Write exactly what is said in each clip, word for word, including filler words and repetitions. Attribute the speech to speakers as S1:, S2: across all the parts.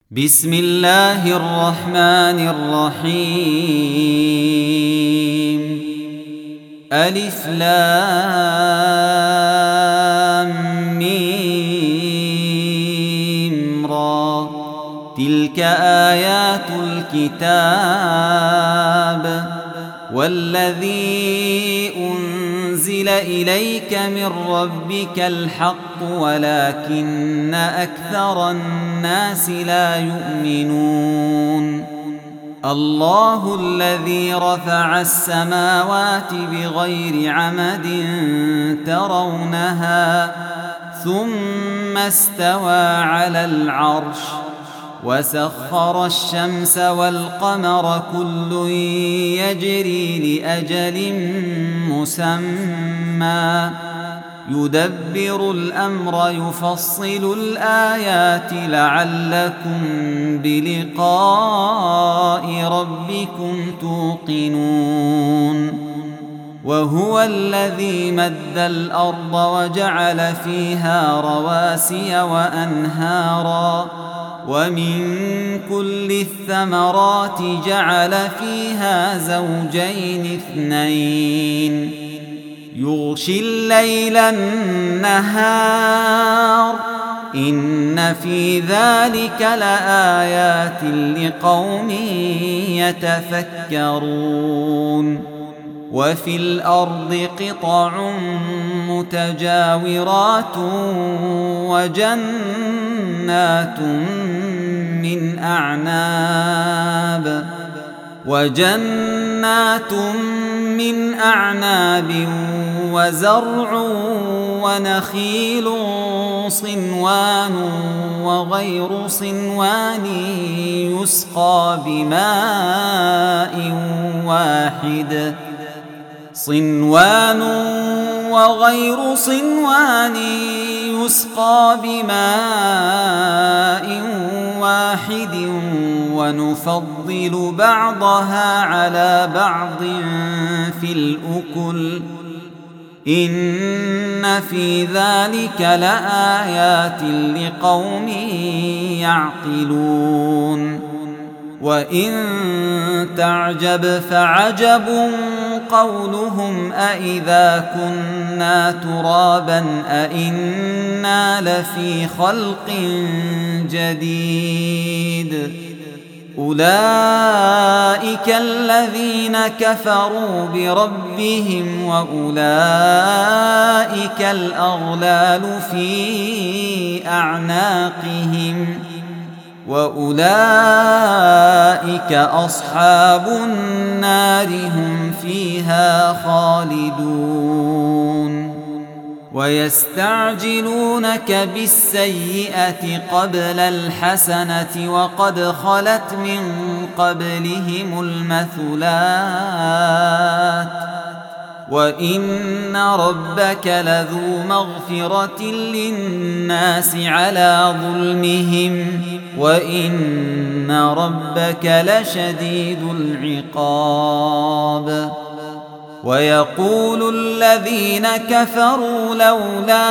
S1: بسم الله الرحمن الرحيم. ألف لام ميم را. تلك آيات الكتاب والذي أنزل إليك من ربك الحق ولكن أكثر الناس لا يؤمنون. الله الذي رفع السماوات بغير عمد ترونها ثم استوى على العرش وسخر الشمس والقمر كل يجري لأجل مسمى يدبر الأمر يفصل الآيات لعلكم بلقاء ربكم توقنون. وهو الذي مد الأرض وجعل فيها رواسي وأنهارا ومن كل الثمرات جعل فيها زوجين اثنين يغشي الليل النهار إن في ذلك لآيات لقوم يتفكرون. وفي الأرض قطع متجاورات وجنات من أعناب وجنات من أعناب وزرع ونخيل صنوان وغير صنوان يسقى بماء واحد صنوان وغير صنوان يسقى بماء واحد ونفضل بعضها على بعض في الأكل إن في ذلك لآيات لقوم يعقلون. وإن تعجب فعجب قولهم أإذا كنا ترابا أإنا لفي خلق جديد أولئك الذين كفروا بربهم وأولئك الأغلال في أعناقهم وأولئك أصحاب النار هم فيها خالدون. ويستعجلونك بالسيئة قبل الحسنة وقد خلت من قبلهم المثلات وإن ربك لذو مغفرة للناس على ظلمهم وإن ربك لشديد العقاب. ويقول الذين كفروا لولا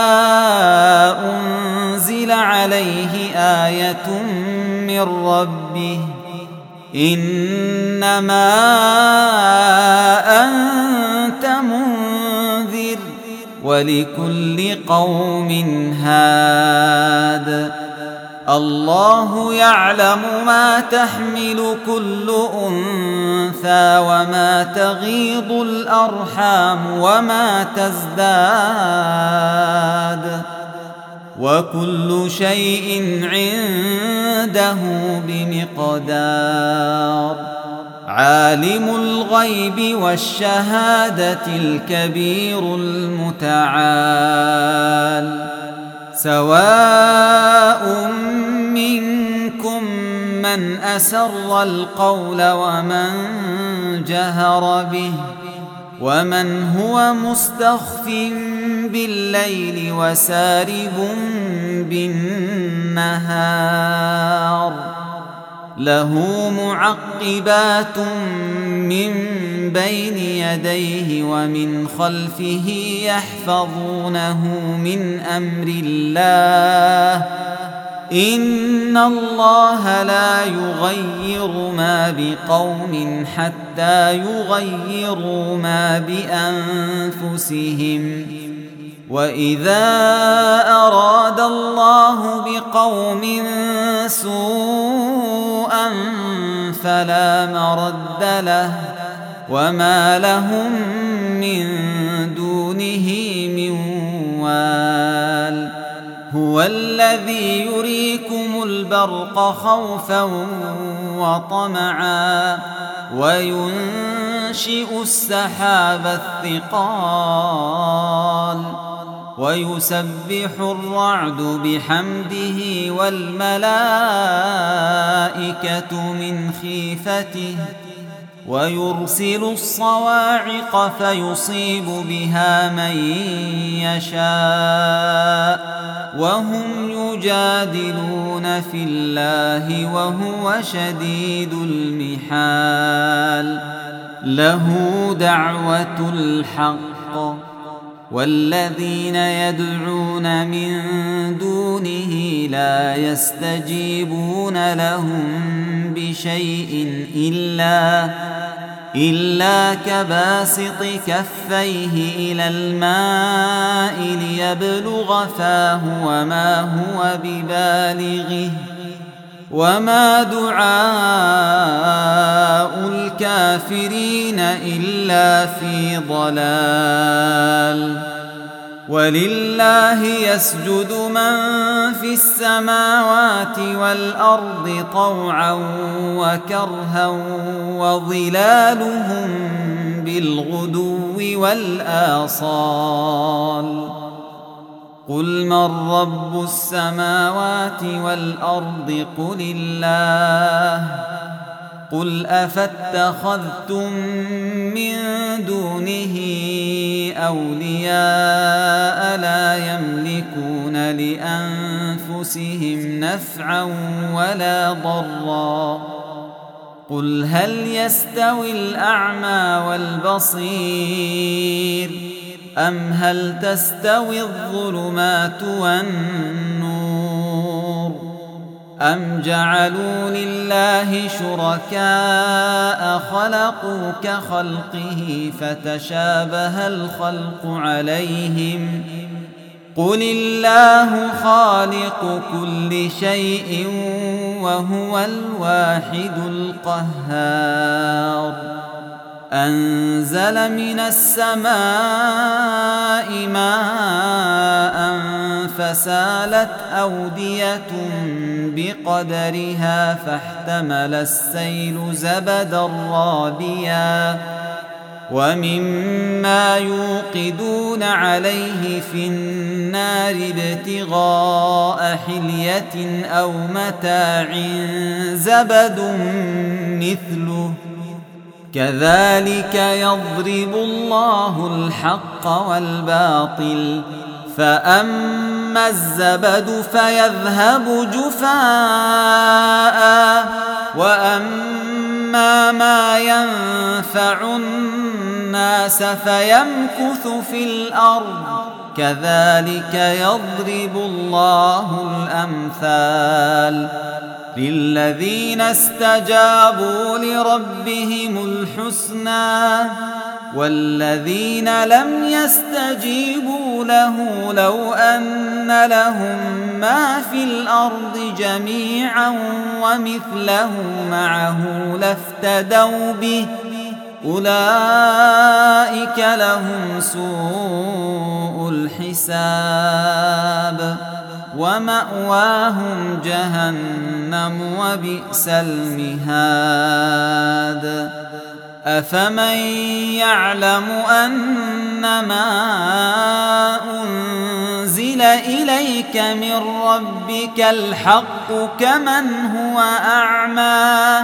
S1: أنزل عليه آية من ربه إنما أنت منذر ولكل قوم هاد الله يعلم ما تحمل كل أنثى وما تغيض الأرحام وما تزداد وكل شيء عنده بمقدار. عالم الغيب والشهادة الكبير المتعال. سواء منكم من أسر القول ومن جهر به ومن هو مستخف بالليل وسارب بالنهار له معقبات من بين يديه ومن خلفه يحفظونه من أمر الله إن الله لا يغير ما بقوم حتى يغيروا ما بأنفسهم وإذا أراد الله بقوم سوءا فلا مرد له وما لهم من دونه من وال هو الذي يريكم البرق خوفا وطمعا وينشئ السحاب الثقال ويسبح الرعد بحمده والملائكة من خيفته ويرسل الصواعق فيصيب بها من يشاء وهم يجادلون في الله وهو شديد المحال له دعوة الحق والذين يدعون من دونه لا يستجيبون لهم بشيء إلا إلا كباسط كفيه إلى الماء ليبلغ فاه وما هو ببالغه وما دعاء الكافرين إلا في ضلال ولله يسجد من في السماوات والأرض طوعا وكرها وظلالهم بالغدو والآصال قل من رب السماوات والأرض قل الله قل أفاتخذتم من دونه أولياء لا يملكون لأنفسهم نفعا ولا ضرا قل هل يستوي الأعمى والبصير أم هل تستوي الظلمات والنور أم جعلوا لله شركاء خلقوا كخلقه فتشابه الخلق عليهم قل الله خالق كل شيء وهو الواحد القهار أنزل من السماء ماء فسالت أودية بقدرها فاحتمل السيل زبدا رابيا ومما يوقدون عليه في النار ابتغاء حلية أو متاع زبد مثله كذلك يضرب الله الحق والباطل فأما الزبد فيذهب جفاء وأما ما ينفع الناس فيمكث في الأرض كذلك يضرب الله الأمثال للذين استجابوا لربهم الحسنى والذين لم يستجيبوا له لو أن لهم ما في الأرض جميعا ومثله معه لافتدوا به أولئك لهم سوء الحساب ومأواهم جهنم وبئس المهاد أفمن يعلم أنما أنزل إليك من ربك الحق كمن هو أعمى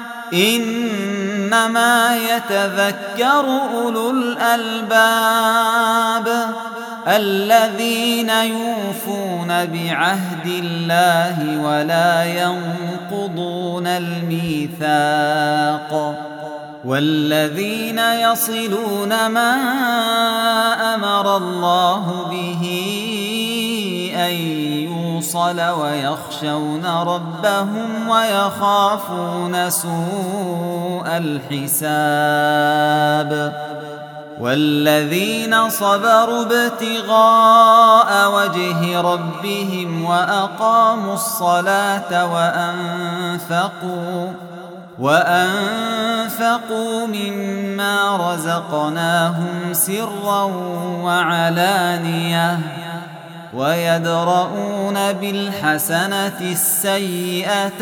S1: إنما يتذكر أولو الألباب الذين يوفون بعهد الله ولا ينقضون الميثاق والذين يصلون ما أمر الله به أن يوصل ويخشون ربهم ويخافون سوء الحساب والذين صبروا ابتغاء وجه ربهم وأقاموا الصلاة وأنفقوا وأنفقوا مما رزقناهم سرا وعلانية ويدرؤون بالحسنة السيئة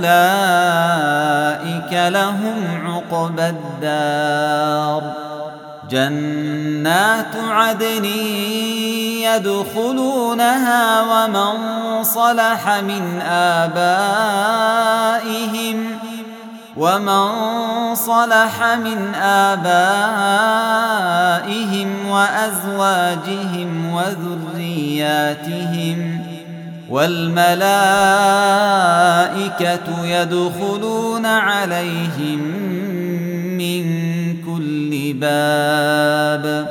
S1: أولئك لهم عقبى الدار جنات عدن يدخلونها ومن صلح من آبائهم ومن صلح من آبائهم وأزواجهم وذرياتهم والملائكة يدخلون عليهم من كل باب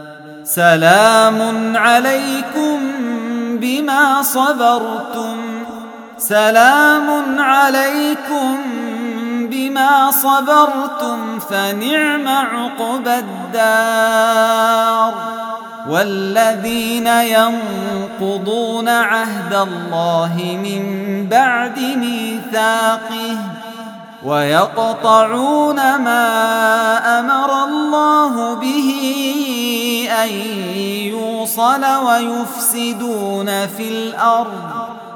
S1: سلام عليكم بما صبرتم سلام عليكم بما صبرتم فنعم عقبى الدار والذين ينقضون عهد الله من بعد ميثاقه ويقطعون ما أمر الله به أن يوصل ويفسدون في الأرض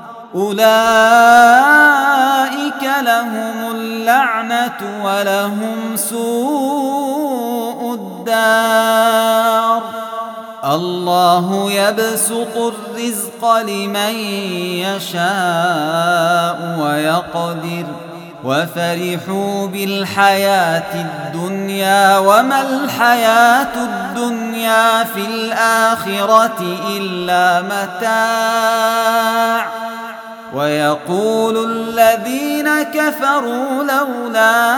S1: أولئك لهم اللعنة ولهم سوء الدار الله يبسط الرزق لمن يشاء ويقدر وفرحوا بالحياة الدنيا وما الحياة الدنيا في الآخرة إلا متاع ويقول الذين كفروا لولا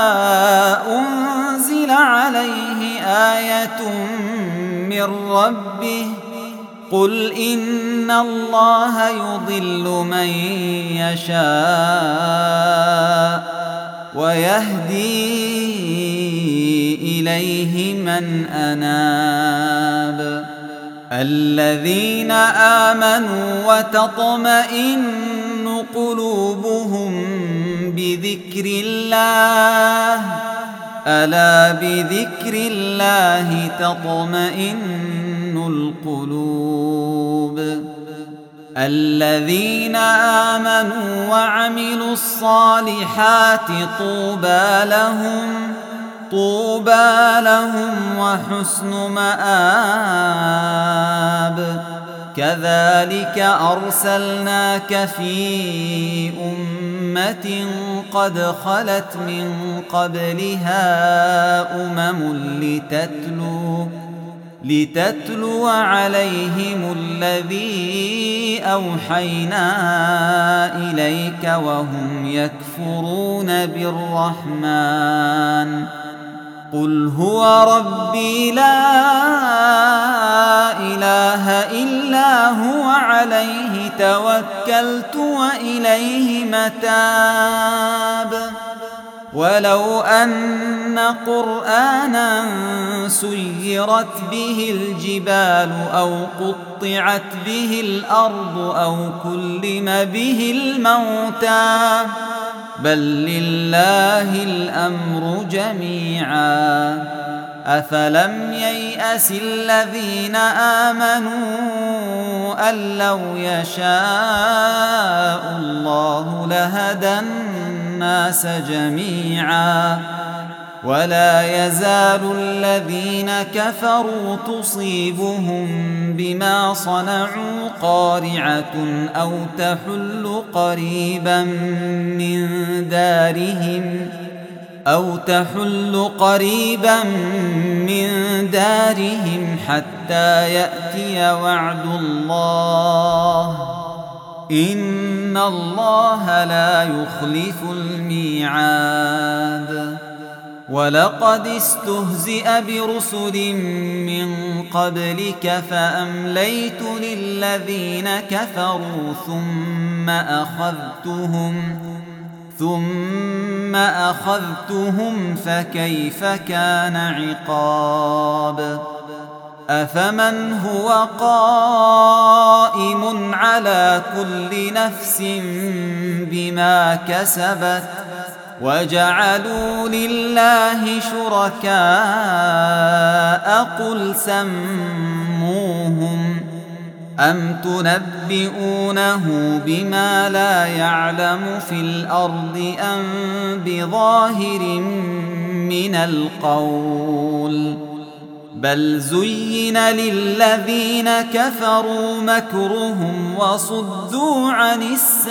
S1: أنزل عليه آية من ربه قل إن الله يضل من يشاء ويهدي إليه من أناب الذين آمنوا وتطمئن قلوبهم بذكر الله ألا بذكر الله تطمئن القلوب الذين آمنوا وعملوا الصالحات طوبى لهم طوبى لهم وحسن مآب كذلك أرسلناك في أمة قد خلت من قبلها أمم لتتلو لتتلو عليهم الذي أوحينا إليك وهم يكفرون بالرحمن قل هو ربي لا إله إلا هو عليه توكلت وإليه متاب ولو أن قرآنا سيرت به الجبال أو قطعت به الأرض أو كلم به الموتى بل لله الأمر جميعا أفلم ييأس الذين آمنوا أن لو يشاء الله لهدى الناس جميعا ولا يزال الذين كفروا تصيبهم بما صنعوا قارعة أو تحل قريبا من دارهم أو تحل قريبا من دارهم حتى يأتي وعد الله إن الله لا يخلف الميعاد ولقد استهزئ برسل من قبلك فأمليت للذين كفروا ثم أخذتهم ثم أخذتهم فكيف كان عقاب أفمن هو قائم على كل نفس بما كسبت وجعلوا لله شركاء قل سموهم أم تنبئونه بما لا يعلم في الأرض أم بظاهر من القول بل زين للذين كفروا مكرهم وصدوا عن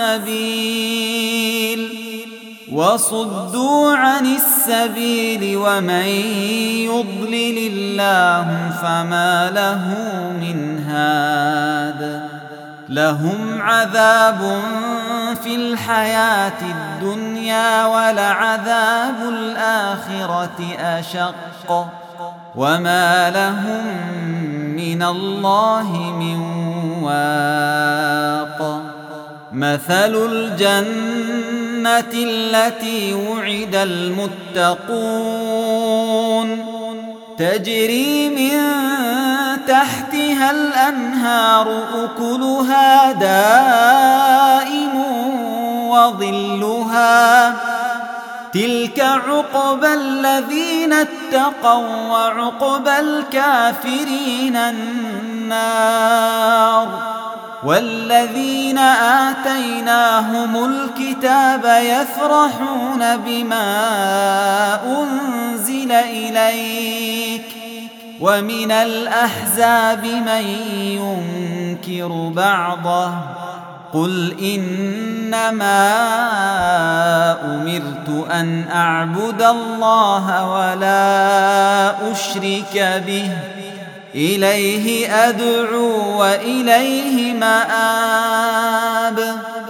S1: السبيل وصدوا عن السبيل ومن يضلل الله فما له من هاد لهم عذاب في الحياة الدنيا ولعذاب الآخرة أشق وما لهم من الله من واق مثل الجنة التي وعد المتقون تجري من تحتها الأنهار أكلها دائم وظلها تلك عقبى الذين اتقوا وعقبى الكافرين النار والذين آتيناهم الكتاب يفرحون بما أنزل إليك ومن الأحزاب من ينكر بعضه قل إنما أمرت أن أعبد الله ولا أشرك به إليه أدعو وإليه مآب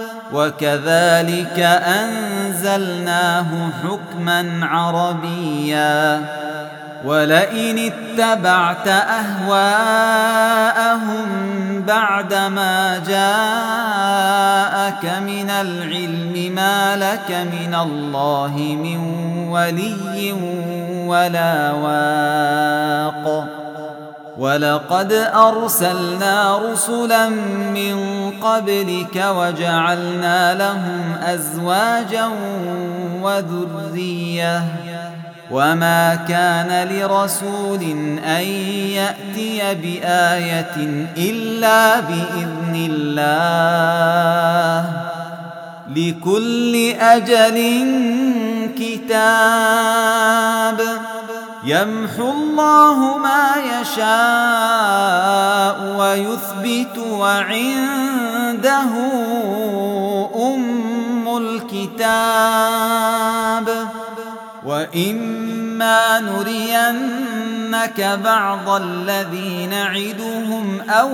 S1: وكذلك أنزلناه حكما عربيا ولئن اتبعت أهواءهم بعدما جاءك من العلم ما لك من الله من ولي ولا واق ولقد أرسلنا رسلا من قبلك وجعلنا لهم أزواجا وذرية وما كان لرسول أن يأتي بآية إلا بإذن الله لكل أجل كتاب يمحو الله ما يشاء ويثبت وعنده أم الكتاب وإما نرينك بعض الذي نعدهم أو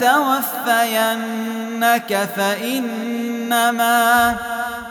S1: نتوفينك فإنما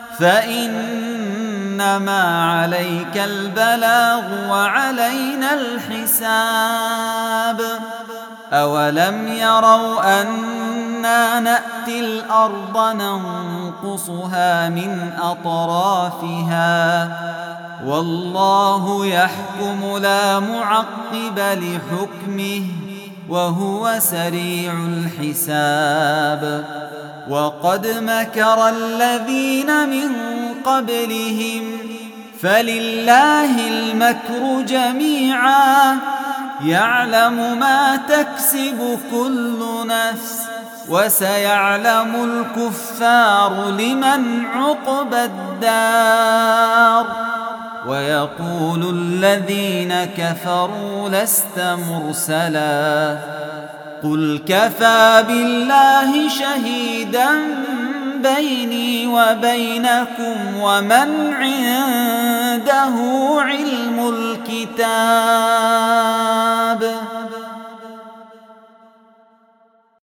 S1: فإنما عليك البلاغ وعلينا الحساب أولم يروا أنا نأتي الأرض ننقصها من أطرافها والله يحكم لا معقب لحكمه وهو سريع الحساب وقد مكر الذين من قبلهم فلله المكر جميعا يعلم ما تكسب كل نفس وسيعلم الكفار لمن عقبى الدار ويقول الذين كفروا لست مرسلا قل كفى بالله شهيدا بيني وبينكم ومن عنده علم الكتاب